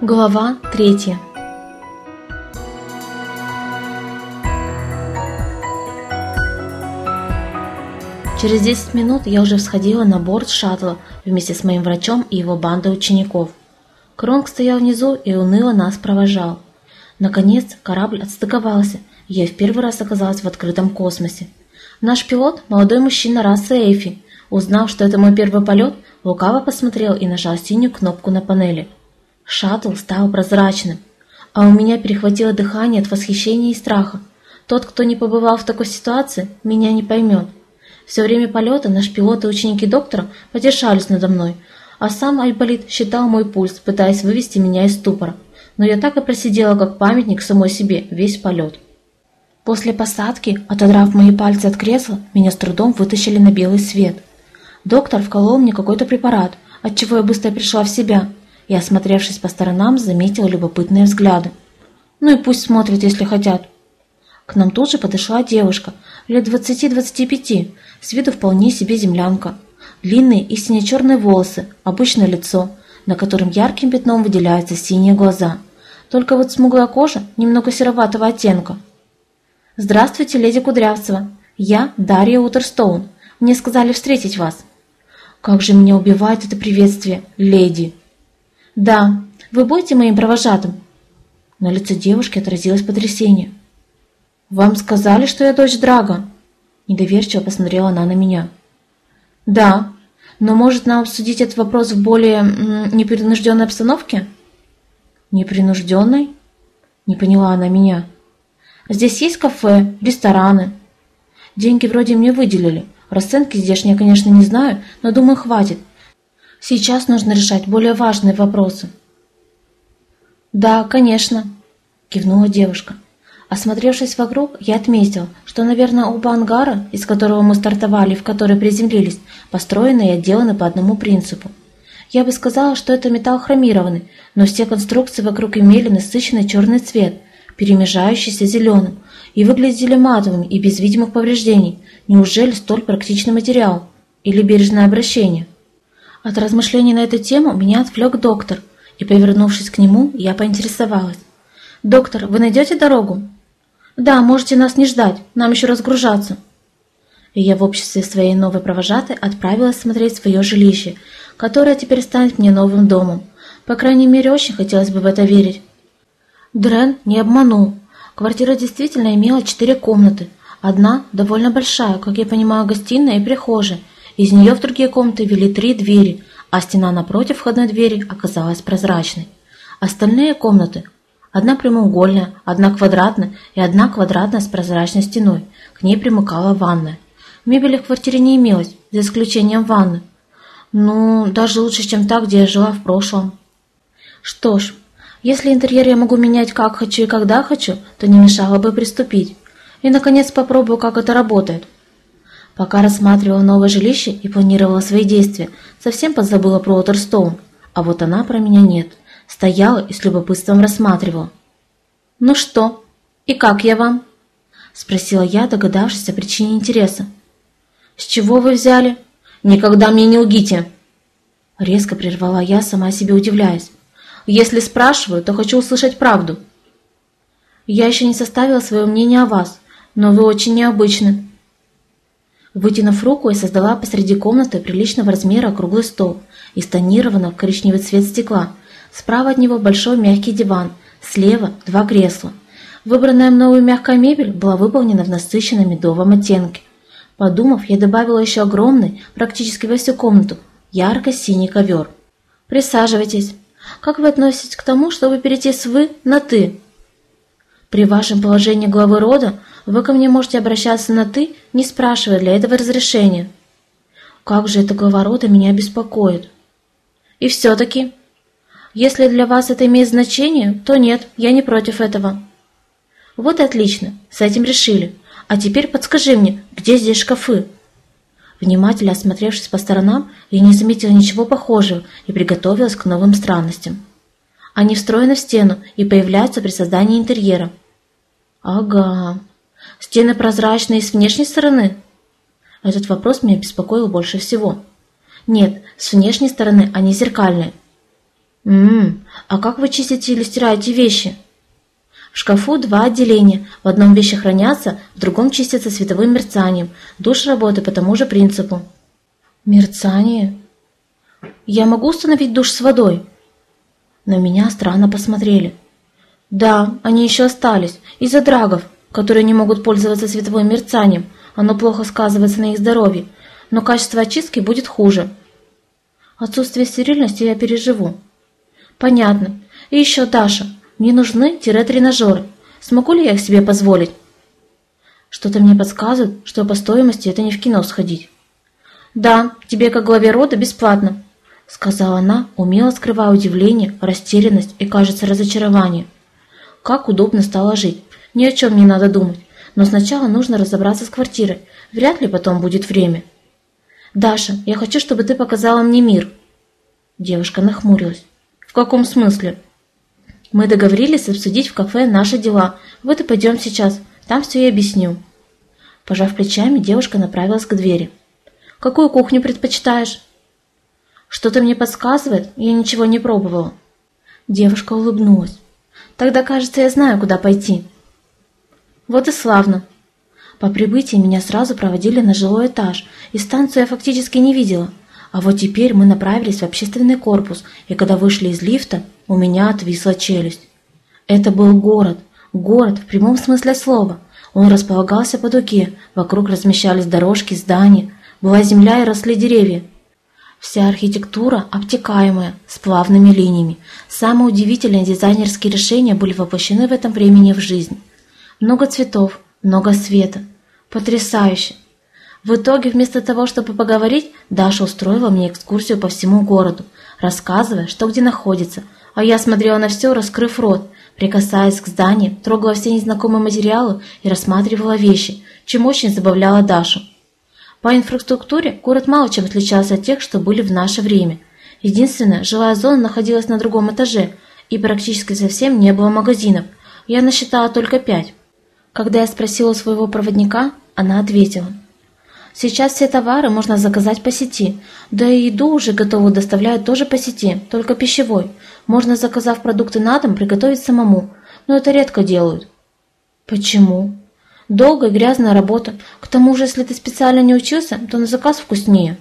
Глава 3. Через 10 минут я уже всходила на борт шаттла вместе с моим врачом и его бандой учеников. Кронг стоял внизу и уныло нас провожал. Наконец корабль отстыковался, и я в первый раз оказалась в открытом космосе. Наш пилот, молодой мужчина расы Эйфи, узнав, что это мой первый полет, лукаво посмотрел и нажал синюю кнопку на панели. Шаттл стал прозрачным, а у меня перехватило дыхание от восхищения и страха. Тот, кто не побывал в такой ситуации, меня не поймет. Все время полета наш пилот и ученики доктора потешались надо мной, а сам Айболит считал мой пульс, пытаясь вывести меня из ступора. Но я так и просидела, как памятник самой себе, весь полет. После посадки, отодрав мои пальцы от кресла, меня с трудом вытащили на белый свет. Доктор вколол мне какой-то препарат, отчего я быстро пришла в себя, и, осмотревшись по сторонам, заметила любопытные взгляды. Ну и пусть смотрят, если хотят. К нам тут же подошла девушка, лет 20-25, с виду вполне себе землянка. Длинные и сине-черные волосы, обычное лицо, на котором ярким пятном выделяются синие глаза. Только вот смуглая кожа немного сероватого оттенка. «Здравствуйте, леди Кудрявцева. Я Дарья Уотерстоун. Мне сказали встретить вас». «Как же меня убивает это приветствие, леди!» «Да, вы будете моим провожатым?» На лице девушки отразилось потрясение. «Вам сказали, что я дочь Драга?» Недоверчиво посмотрела она на меня. «Да, но может нам обсудить этот вопрос в более непринужденной обстановке?» «Непринужденной?» Не поняла она меня. «Здесь есть кафе, рестораны. Деньги вроде мне выделили. Расценки здешние я, конечно, не знаю, но думаю, хватит. Сейчас нужно решать более важные вопросы». «Да, конечно», – кивнула девушка. Осмотревшись вокруг, я отметила, что, наверное, оба ангара, из которого мы стартовали и в который приземлились, построены и отделаны по одному принципу. Я бы сказала, что это металл хромированный, но все конструкции вокруг имели насыщенный черный цвет, перемежающийся зеленым, и выглядели матовыми и без видимых повреждений. Неужели столь практичный материал? Или бережное обращение? От размышлений на эту тему меня отвлек доктор, и, повернувшись к нему, я поинтересовалась. «Доктор, вы найдете дорогу?» «Да, можете нас не ждать, нам еще разгружаться». И я в обществе своей новой провожатой отправилась смотреть свое жилище, которое теперь станет мне новым домом. По крайней мере, очень хотелось бы в это верить. Дрен не обманул. Квартира действительно имела 4 комнаты. Одна довольно большая, как я понимаю, гостиная и прихожая. Из нее в другие комнаты вели 3 двери, а стена напротив входной двери оказалась прозрачной. Остальные комнаты – одна прямоугольная, одна квадратная и одна квадратная с прозрачной стеной. К ней примыкала ванная. Мебели в квартире не имелось, за исключением ванны. Ну, даже лучше, чем та, где я жила в прошлом. Что ж, если интерьер я могу менять как хочу и когда хочу, то не мешало бы приступить. И, наконец, попробую, как это работает. Пока рассматривала новое жилище и планировала свои действия, совсем позабыла про Уотерстоун, а вот она про меня нет. Стояла и с любопытством рассматривала. «Ну что, и как я вам?» – спросила я, догадавшись о причине интереса. «С чего вы взяли? Никогда мне не лгите!» Резко прервала я, сама себе удивляясь. «Если спрашиваю, то хочу услышать правду». «Я еще не составила свое мнение о вас, но вы очень необычны». Вытянув руку, я создала посреди комнаты приличного размера круглый стол из тонированного в коричневый цвет стекла. Справа от него большой мягкий диван, слева 2 кресла. Выбранная мною мягкая мебель была выполнена в насыщенном медовом оттенке. Подумав, я добавила еще огромный, практически во всю комнату, ярко-синий ковер. «Присаживайтесь. Как вы относитесь к тому, чтобы перейти с «вы» на «ты»?» «При вашем положении главы рода вы ко мне можете обращаться на «ты», не спрашивая для этого разрешения». Как же эта глава рода меня беспокоит. И все-таки, если для вас это имеет значение, то нет, я не против этого. Вот и отлично, с этим решили. А теперь подскажи мне, где здесь шкафы? Внимательно осмотревшись по сторонам, я не заметила ничего похожего и приготовилась к новым странностям. Они встроены в стену и появляются при создании интерьера. Ага. Стены прозрачные с внешней стороны? Этот вопрос меня беспокоил больше всего. Нет, с внешней стороны они зеркальные. А как вы чистите или стираете вещи? В шкафу 2 отделения. В одном вещи хранятся, в другом чистятся световым мерцанием. Душ работает по тому же принципу. Мерцание? Я могу установить душ с водой? На меня странно посмотрели. Да, они еще остались. Из-за драгов, которые не могут пользоваться световым мерцанием. Оно плохо сказывается на их здоровье. Но качество очистки будет хуже. Отсутствие стерильности я переживу. Понятно. И еще, Даша, мне нужны тренажеры. Смогу ли я их себе позволить? Что-то мне подсказывает, что по стоимости это не в кино сходить. Да, тебе как главе рода бесплатно, сказала она, умело скрывая удивление, растерянность и, кажется, разочарование. Как удобно стало жить. Ни о чем не надо думать. Но сначала нужно разобраться с квартирой. Вряд ли потом будет время. Даша, я хочу, чтобы ты показала мне мир. Девушка нахмурилась. В каком смысле? Мы договорились обсудить в кафе наши дела. Вот и пойдем сейчас. Там все и объясню. Пожав плечами, девушка направилась к двери. Какую кухню предпочитаешь? Что-то мне подсказывает, я ничего не пробовала. Девушка улыбнулась. Тогда, кажется, я знаю, куда пойти. Вот и славно. По прибытии меня сразу проводили на жилой этаж, и станцию я фактически не видела. А вот теперь мы направились в общественный корпус, и когда вышли из лифта, у меня отвисла челюсть. Это был город в прямом смысле слова. Он располагался по дуге, вокруг размещались дорожки, здания, была земля и росли деревья. Вся архитектура обтекаемая, с плавными линиями. Самые удивительные дизайнерские решения были воплощены в этом времени в жизнь. Много цветов, много света. Потрясающе! В итоге, вместо того, чтобы поговорить, Даша устроила мне экскурсию по всему городу, рассказывая, что где находится, а я смотрела на все, раскрыв рот, прикасаясь к зданиям, трогала все незнакомые материалы и рассматривала вещи, чем очень забавляла Дашу. По инфраструктуре город мало чем отличался от тех, что были в наше время. Единственное, жилая зона находилась на другом этаже, и практически совсем не было магазинов. Я насчитала только 5. Когда я спросила у своего проводника, она ответила. Сейчас все товары можно заказать по сети, да и еду уже готовую доставляют тоже по сети, только пищевой. Можно, заказав продукты на дом, приготовить самому, но это редко делают. Почему? Долгая и грязная работа. К тому же, если ты специально не учился, то на заказ вкуснее.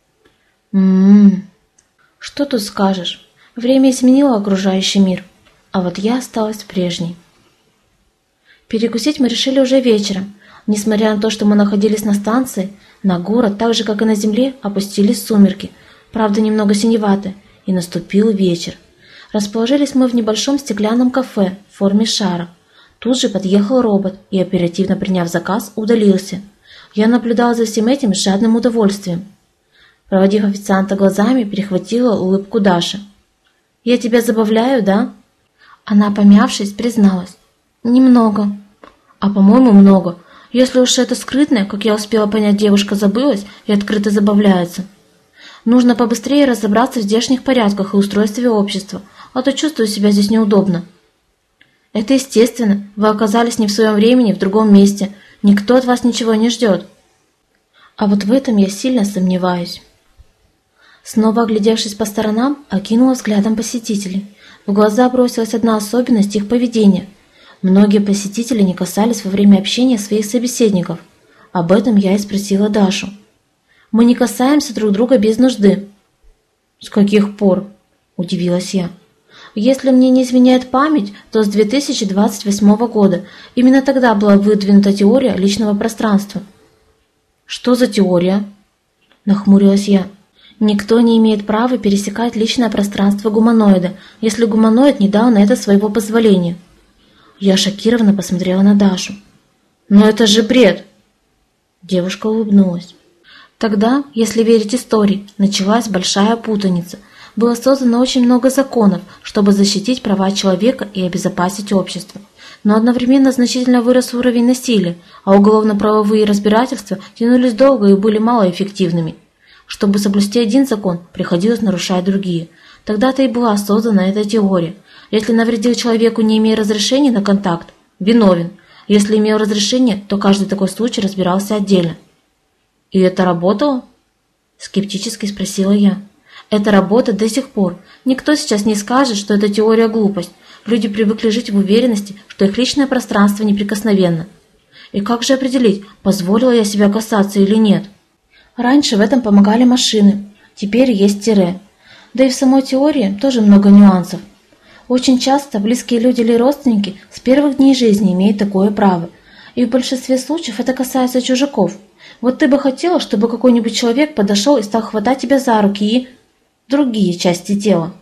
Что тут скажешь? Время изменило окружающий мир, а вот я осталась прежней. Перекусить мы решили уже вечером. Несмотря на то, что мы находились на станции, на город, так же, как и на земле, опустились сумерки, правда, немного синеватые, и наступил вечер. Расположились мы в небольшом стеклянном кафе в форме шара. Тут же подъехал робот и, оперативно приняв заказ, удалился. Я наблюдала за всем этим с жадным удовольствием. Проводив официанта глазами, перехватила улыбку Даши. «Я тебя забавляю, да?» Она, помявшись, призналась. «Немного». «А, по-моему, много. Если уж это скрытная, как я успела понять, девушка забылась и открыто забавляется. Нужно побыстрее разобраться в здешних порядках и устройстве общества, а то чувствую себя здесь неудобно». «Это естественно. Вы оказались не в своем времени, в другом месте. Никто от вас ничего не ждет». А вот в этом я сильно сомневаюсь. Снова оглядевшись по сторонам, окинула взглядом посетителей. В глаза бросилась одна особенность их поведения. Многие посетители не касались во время общения своих собеседников. Об этом я и спросила Дашу. «Мы не касаемся друг друга без нужды». «С каких пор?» – удивилась я. «Если мне не изменяет память, то с 2028 года. Именно тогда была выдвинута теория личного пространства». «Что за теория?» – нахмурилась я. «Никто не имеет права пересекать личное пространство гуманоида, если гуманоид не дал на это своего позволения». Я шокированно посмотрела на Дашу. «Но это же бред!» Девушка улыбнулась. Тогда, если верить истории, началась большая путаница. Было создано очень много законов, чтобы защитить права человека и обезопасить общество. Но одновременно значительно вырос уровень насилия, а уголовно-правовые разбирательства тянулись долго и были малоэффективными. Чтобы соблюсти один закон, приходилось нарушать другие. Тогда-то и была создана эта теория. Если навредил человеку, не имея разрешения на контакт, виновен. Если имел разрешение, то каждый такой случай разбирался отдельно. «И это работало?» – скептически спросила я. Это работает до сих пор. Никто сейчас не скажет, что это теория глупость. Люди привыкли жить в уверенности, что их личное пространство неприкосновенно. И как же определить, позволила я себя касаться или нет? Раньше в этом помогали машины, теперь есть тире. Да и в самой теории тоже много нюансов. Очень часто близкие люди или родственники с первых дней жизни имеют такое право. И в большинстве случаев это касается чужаков. Вот ты бы хотела, чтобы какой-нибудь человек подошел и стал хватать тебя за руки и другие части тела?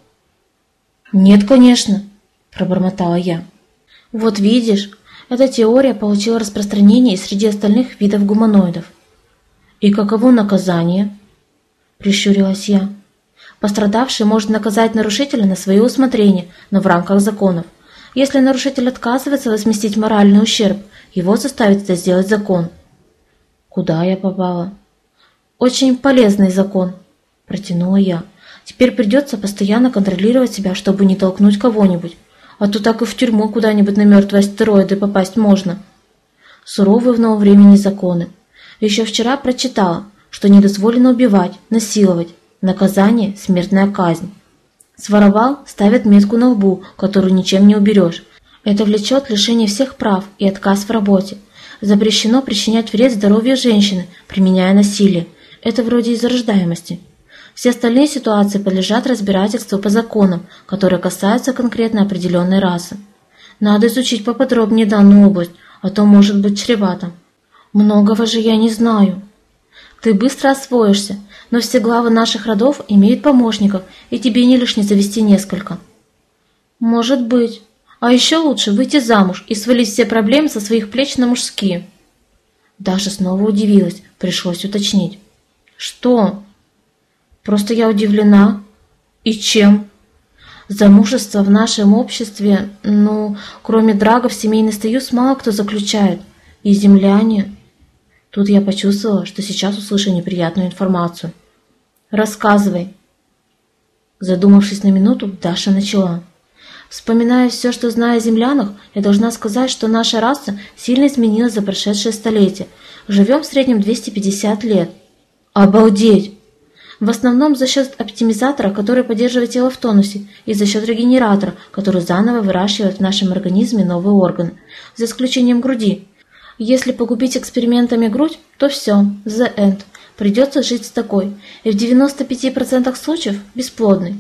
«Нет, конечно», – пробормотала я. «Вот видишь, эта теория получила распространение и среди остальных видов гуманоидов». «И каково наказание?» – прищурилась я. «Пострадавший может наказать нарушителя на свое усмотрение, но в рамках законов. Если нарушитель отказывается возместить моральный ущерб, его заставит это сделать закон». «Куда я попала?» «Очень полезный закон», – протянула я. «Теперь придется постоянно контролировать себя, чтобы не толкнуть кого-нибудь. А то так и в тюрьму куда-нибудь на мертвые астероиды попасть можно». Суровые в новом времени законы. Еще вчера прочитала, что не дозволено убивать, насиловать. Наказание – смертная казнь. Своровал – ставят метку на лбу, которую ничем не уберешь. Это влечет лишение всех прав и отказ в работе. Запрещено причинять вред здоровью женщины, применяя насилие. Это вроде из-за рождаемости. Все остальные ситуации подлежат разбирательству по законам, которые касаются конкретно определенной расы. Надо изучить поподробнее данную область, а то может быть чревато. Многого же я не знаю. Ты быстро освоишься, но все главы наших родов имеют помощников, и тебе не лишне завести несколько. Может быть. А еще лучше выйти замуж и свалить все проблемы со своих плеч на мужские. Даша снова удивилась, пришлось уточнить. Что? Просто я удивлена. И чем? Замужество в нашем обществе, кроме драгов, семейный союз мало кто заключает. И земляне... Тут я почувствовала, что сейчас услышу неприятную информацию. «Рассказывай». Задумавшись на минуту, Даша начала. «Вспоминая все, что знаю о землянах, я должна сказать, что наша раса сильно изменилась за прошедшее столетие. Живем в среднем 250 лет». «Обалдеть!» В основном за счет оптимизатора, который поддерживает тело в тонусе, и за счет регенератора, который заново выращивает в нашем организме новые органы, за исключением груди. Если погубить экспериментами грудь, то все, the end. Придется жить с такой, и в 95% случаев бесплодной.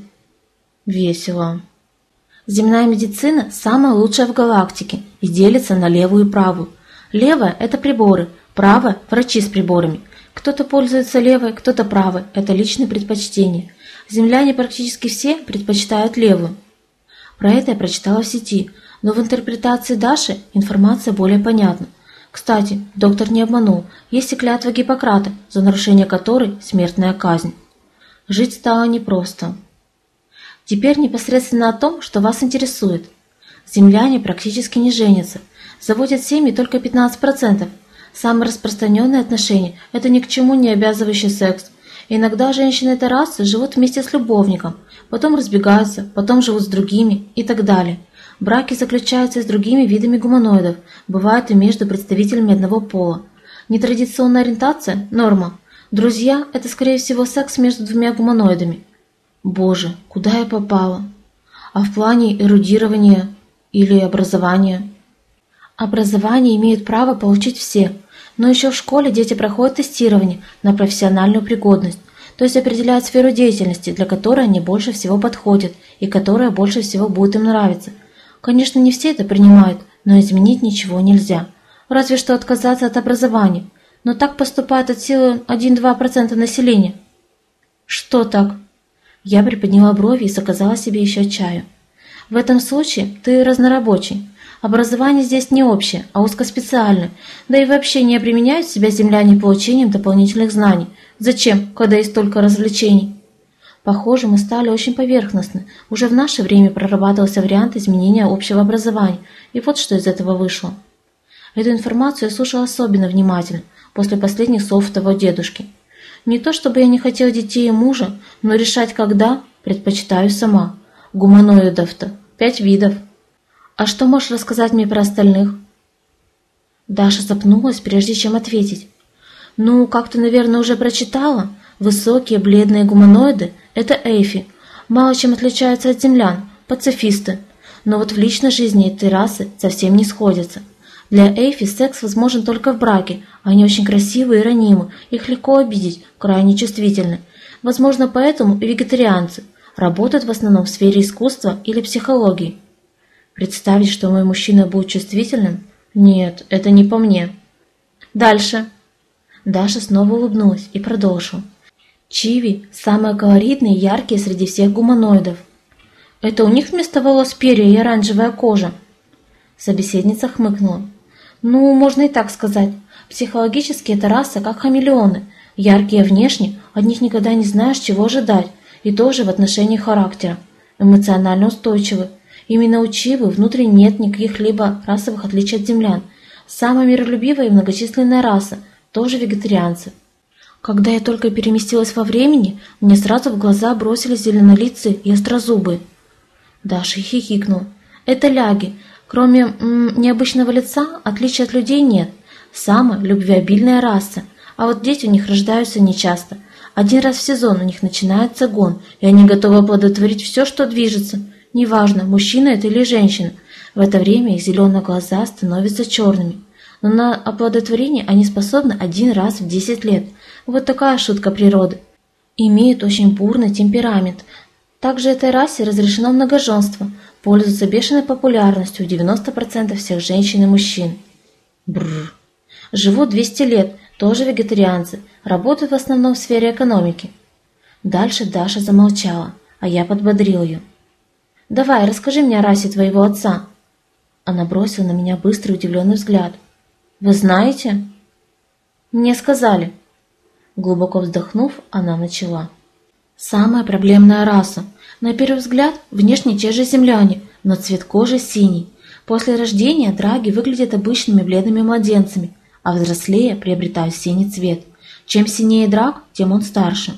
Весело. Земная медицина самая лучшая в галактике и делится на левую и правую. Левая – это приборы, правая – врачи с приборами. Кто-то пользуется левой, кто-то правой – это личные предпочтения. Земляне практически все предпочитают левую. Про это я прочитала в сети, но в интерпретации Даши информация более понятна. Кстати, доктор не обманул, есть и клятва Гиппократа, за нарушение которой смертная казнь. Жить стало непросто. Теперь непосредственно о том, что вас интересует. Земляне практически не женятся, заводят семьи только 15%. Самые распространенные отношения – это ни к чему не обязывающий секс. Иногда женщины этой расы живут вместе с любовником, потом разбегаются, потом живут с другими и так далее. Браки заключаются и с другими видами гуманоидов, бывают и между представителями одного пола. Нетрадиционная ориентация – норма. Друзья – это, скорее всего, секс между двумя гуманоидами. Боже, куда я попала? А в плане эрудирования или образования? Образование имеют право получить все, но еще в школе дети проходят тестирование на профессиональную пригодность, то есть определяют сферу деятельности, для которой они больше всего подходят и которая больше всего будет им нравиться. Конечно, не все это принимают, но изменить ничего нельзя. Разве что отказаться от образования. Но так поступает от силы 1-2% населения. Что так? Я приподняла брови и заказала себе еще чаю. В этом случае ты разнорабочий. Образование здесь не общее, а узкоспециальное. Да и вообще не применяют себя земляне получением дополнительных знаний. Зачем, когда есть столько развлечений? Похоже, мы стали очень поверхностны. Уже в наше время прорабатывался вариант изменения общего образования, и вот что из этого вышло. Эту информацию я слушала особенно внимательно, после последних слов того дедушки. Не то чтобы я не хотела детей и мужа, но решать когда предпочитаю сама. Гуманоидов-то 5 видов. А что можешь рассказать мне про остальных? Даша запнулась, прежде чем ответить. Как ты, наверное, уже прочитала, высокие бледные гуманоиды – Это эйфи. Мало чем отличаются от землян, пацифисты. Но вот в личной жизни этой расы совсем не сходятся. Для эйфи секс возможен только в браке, они очень красивы и ранимы, их легко обидеть, крайне чувствительны. Возможно, поэтому и вегетарианцы работают в основном в сфере искусства или психологии. Представить, что мой мужчина будет чувствительным? Нет, это не по мне. Дальше. Даша снова улыбнулась и продолжила. Чиви – самые колоритные и яркие среди всех гуманоидов. Это у них вместо волос перья и оранжевая кожа? Собеседница хмыкнула. Ну, можно и так сказать. Психологически эта раса как хамелеоны. Яркие внешне, от них никогда не знаешь, чего ожидать. И тоже в отношении характера. Эмоционально устойчивы. Именно у Чивы внутри нет никаких либо расовых отличий от землян. Самая миролюбивая и многочисленная раса, тоже вегетарианцы. Когда я только переместилась во времени, мне сразу в глаза бросились зеленолицые и острозубые. Даша хихикнула. Это ляги. Кроме необычного лица, отличий от людей нет. Самая любвеобильная раса. А вот дети у них рождаются нечасто. Один раз в сезон у них начинается гон, и они готовы оплодотворить все, что движется. Неважно, мужчина это или женщина. В это время их зеленые глаза становятся черными. Но на оплодотворение они способны один раз в 10 лет. Вот такая шутка природы. Имеют очень бурный темперамент. Также этой расе разрешено многоженство. Пользуются бешеной популярностью у 90% всех женщин и мужчин. Бррр. Живут 200 лет, тоже вегетарианцы. Работают в основном в сфере экономики. Дальше Даша замолчала, а я подбодрил ее. «Давай, расскажи мне о расе твоего отца». Она бросила на меня быстрый удивленный взгляд. «Вы знаете?» «Мне сказали». Глубоко вздохнув, она начала. «Самая проблемная раса. На первый взгляд, внешне те же земляне, но цвет кожи синий. После рождения драги выглядят обычными бледными младенцами, а взрослее приобретают синий цвет. Чем синее драг, тем он старше».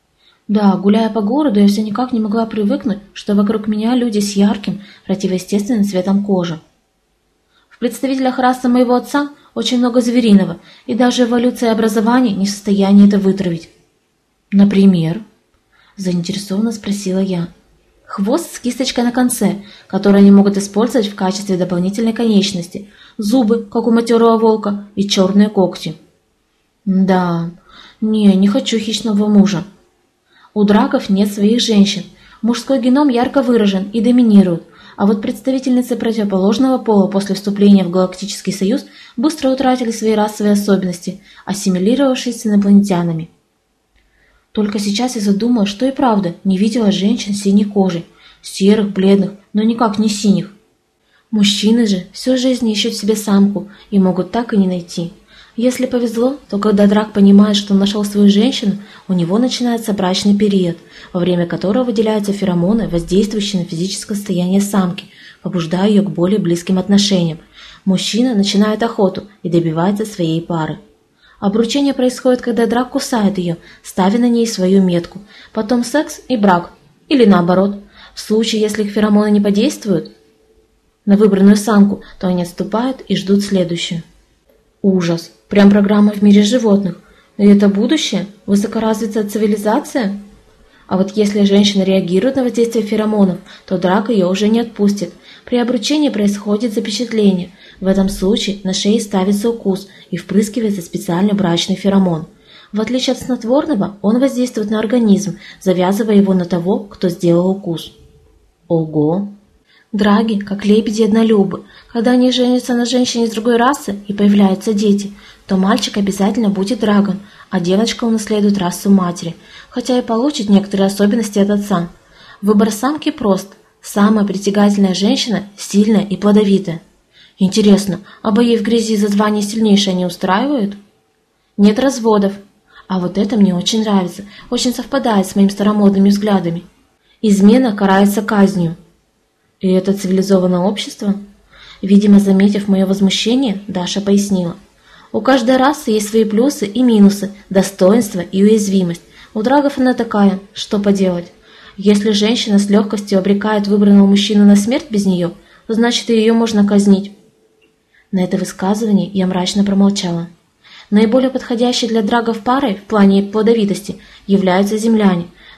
Да, гуляя по городу, я все никак не могла привыкнуть, что вокруг меня люди с ярким, противоестественным цветом кожи. В представителях расы моего отца очень много звериного, и даже эволюция образования не в состоянии это вытравить. «Например?» – заинтересованно спросила я. «Хвост с кисточкой на конце, который они могут использовать в качестве дополнительной конечности, зубы, как у матерого волка, и черные когти». «Да, не хочу хищного мужа». У драков нет своих женщин. Мужской геном ярко выражен и доминирует, а вот представительницы противоположного пола после вступления в Галактический Союз быстро утратили свои расовые особенности, ассимилировавшись с инопланетянами. Только сейчас я задумалась, что и правда не видела женщин с синей кожей, серых, бледных, но никак не синих. Мужчины же всю жизнь ищут в себе самку и могут так и не найти. Если повезло, то когда драк понимает, что он нашел свою женщину, у него начинается брачный период, во время которого выделяются феромоны, воздействующие на физическое состояние самки, побуждая ее к более близким отношениям. Мужчина начинает охоту и добивается своей пары. Обручение происходит, когда драк кусает ее, ставя на ней свою метку, потом секс и брак, или наоборот. В случае, если их феромоны не подействуют на выбранную самку, то они отступают и ждут следующую. Ужас! Прям программа в мире животных. И это будущее? Высокоразвитая цивилизация? А вот если женщина реагирует на воздействие феромонов, то драк ее уже не отпустит. При обручении происходит запечатление. В этом случае на шее ставится укус и впрыскивается специальный брачный феромон. В отличие от снотворного, он воздействует на организм, завязывая его на того, кто сделал укус. Ого! Драги, как лебеди-однолюбы. Когда они женятся на женщине из другой расы и появляются дети, то мальчик обязательно будет драгом, а девочка унаследует расу матери, хотя и получит некоторые особенности от отца. Выбор самки прост. Самая притягательная женщина сильная и плодовитая. Интересно, а бои в грязи за звание сильнейшей не устраивают? Нет разводов. А вот это мне очень нравится, очень совпадает с моими старомодными взглядами. Измена карается казнью. И это цивилизованное общество? Видимо, заметив мое возмущение, Даша пояснила. У каждой расы есть свои плюсы и минусы, достоинства и уязвимость. У драгов она такая, что поделать. Если женщина с легкостью обрекает выбранного мужчину на смерть без нее, то значит и ее можно казнить. На это высказывание я мрачно промолчала. Наиболее подходящей для драгов парой в плане плодовитости являются земляне.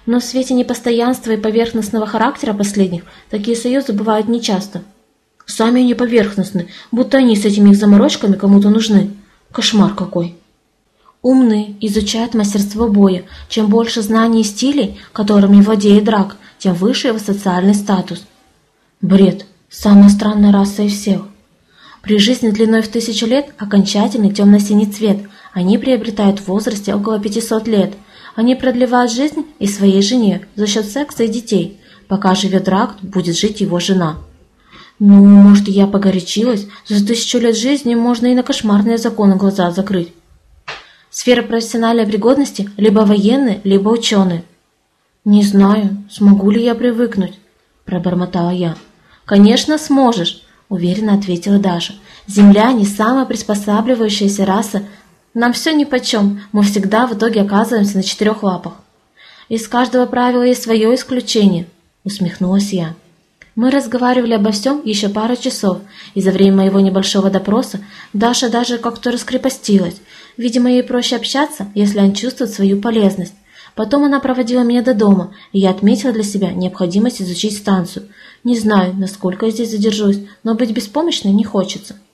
Но в свете непостоянства и поверхностного характера последних такие союзы бывают нечасто. Сами они поверхностны, будто они с этими их заморочками кому-то нужны. Кошмар какой. Умные изучают мастерство боя. Чем больше знаний и стилей, которыми владеет Драк, тем выше его социальный статус. Бред. Самая странная раса из всех. При жизни длиной в 1000 лет окончательный темно-синий цвет. Они приобретают в возрасте около 500 лет. Они продлевают жизнь и своей жене за счет секса и детей. Пока живет Драк, будет жить его жена. Ну, может, я погорячилась? За 1000 лет жизни можно и на кошмарные законы глаза закрыть. Сфера профессиональной пригодности либо военные, либо ученые. Не знаю, смогу ли я привыкнуть, пробормотала я. Конечно, сможешь, уверенно ответила Даша. Земляне – самая приспосабливающаяся раса. Нам все нипочем, мы всегда в итоге оказываемся на 4 лапах. Из каждого правила есть свое исключение, усмехнулась я. Мы разговаривали обо всем еще пару часов, и за время моего небольшого допроса Даша даже как-то раскрепостилась. Видимо, ей проще общаться, если он чувствует свою полезность. Потом она проводила меня до дома, и я отметила для себя необходимость изучить станцию. Не знаю, насколько я здесь задержусь, но быть беспомощной не хочется.